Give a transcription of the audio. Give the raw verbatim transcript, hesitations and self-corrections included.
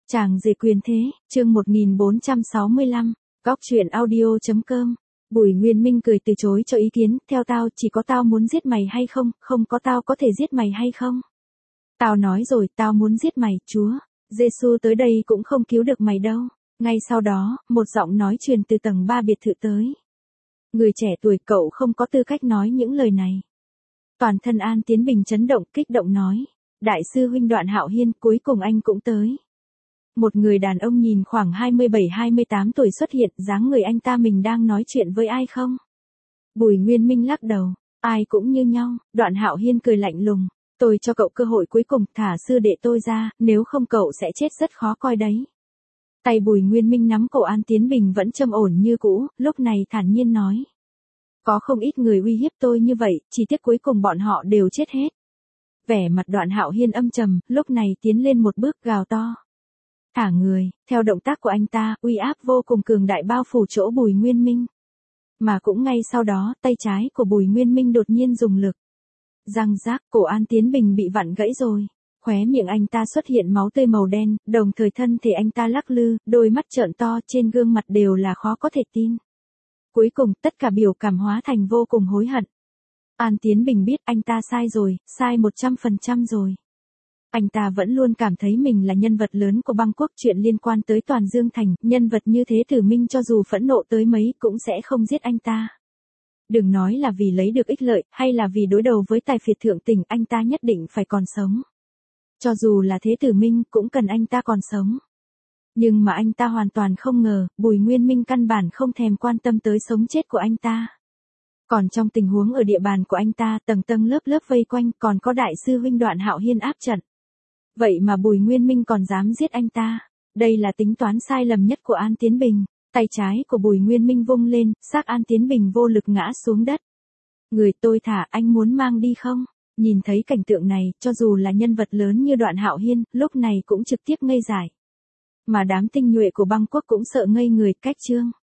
Chàng rể quyền thế, chương một nghìn bốn trăm sáu mươi lăm, góc truyện audio chấm com. Bùi Nguyên Minh cười từ chối cho ý kiến, theo tao chỉ có tao muốn giết mày hay không, không có tao có thể giết mày hay không. Tao nói rồi, tao muốn giết mày, Chúa. Giê-xu tới đây cũng không cứu được mày đâu. Ngay sau đó, một giọng nói truyền từ tầng ba biệt thự tới. Người trẻ tuổi, cậu không có tư cách nói những lời này. Toàn thân An Tiến Bình chấn động, kích động nói. Đại sư huynh Đoạn Hạo Hiên, cuối cùng anh cũng tới. Một người đàn ông nhìn khoảng hai mươi bảy hai mươi tám tuổi xuất hiện, dáng người anh ta mình đang nói chuyện với ai không? Bùi Nguyên Minh lắc đầu, ai cũng như nhau. Đoạn Hạo Hiên cười lạnh lùng, tôi cho cậu cơ hội cuối cùng, thả sư đệ tôi ra, nếu không cậu sẽ chết rất khó coi đấy. Tay Bùi Nguyên Minh nắm cổ An Tiến Bình vẫn trầm ổn như cũ, lúc này thản nhiên nói. Có không ít người uy hiếp tôi như vậy, chỉ tiếc cuối cùng bọn họ đều chết hết. Vẻ mặt Đoạn Hạo Hiên âm trầm, lúc này tiến lên một bước gào to. Thả người, theo động tác của anh ta, uy áp vô cùng cường đại bao phủ chỗ Bùi Nguyên Minh. Mà cũng ngay sau đó, tay trái của Bùi Nguyên Minh đột nhiên dùng lực. Răng rác, cổ An Tiến Bình bị vặn gãy rồi. Khóe miệng anh ta xuất hiện máu tươi màu đen, đồng thời thân thể anh ta lắc lư, đôi mắt trợn to trên gương mặt đều là khó có thể tin. Cuối cùng, tất cả biểu cảm hóa thành vô cùng hối hận. An Tiến Bình biết anh ta sai rồi, sai một trăm phần trăm rồi. Anh ta vẫn luôn cảm thấy mình là nhân vật lớn của băng quốc, chuyện liên quan tới toàn Dương Thành, nhân vật như thế Tử Minh cho dù phẫn nộ tới mấy cũng sẽ không giết anh ta. Đừng nói là vì lấy được ích lợi, hay là vì đối đầu với tài phiệt thượng tỉnh, anh ta nhất định phải còn sống. Cho dù là thế Tử Minh cũng cần anh ta còn sống. Nhưng mà anh ta hoàn toàn không ngờ, Bùi Nguyên Minh căn bản không thèm quan tâm tới sống chết của anh ta. Còn trong tình huống ở địa bàn của anh ta, tầng tầng lớp lớp vây quanh, còn có đại sư huynh Đoạn Hạo Hiên áp trận. Vậy mà Bùi Nguyên Minh còn dám giết anh ta. Đây là tính toán sai lầm nhất của An Tiến Bình. Tay trái của Bùi Nguyên Minh vung lên, xác An Tiến Bình vô lực ngã xuống đất. Người tôi thả, anh muốn mang đi không? Nhìn thấy cảnh tượng này, cho dù là nhân vật lớn như Đoạn Hạo Hiên, lúc này cũng trực tiếp ngây dại. Mà đám tinh nhuệ của băng quốc cũng sợ ngây người, cách chương.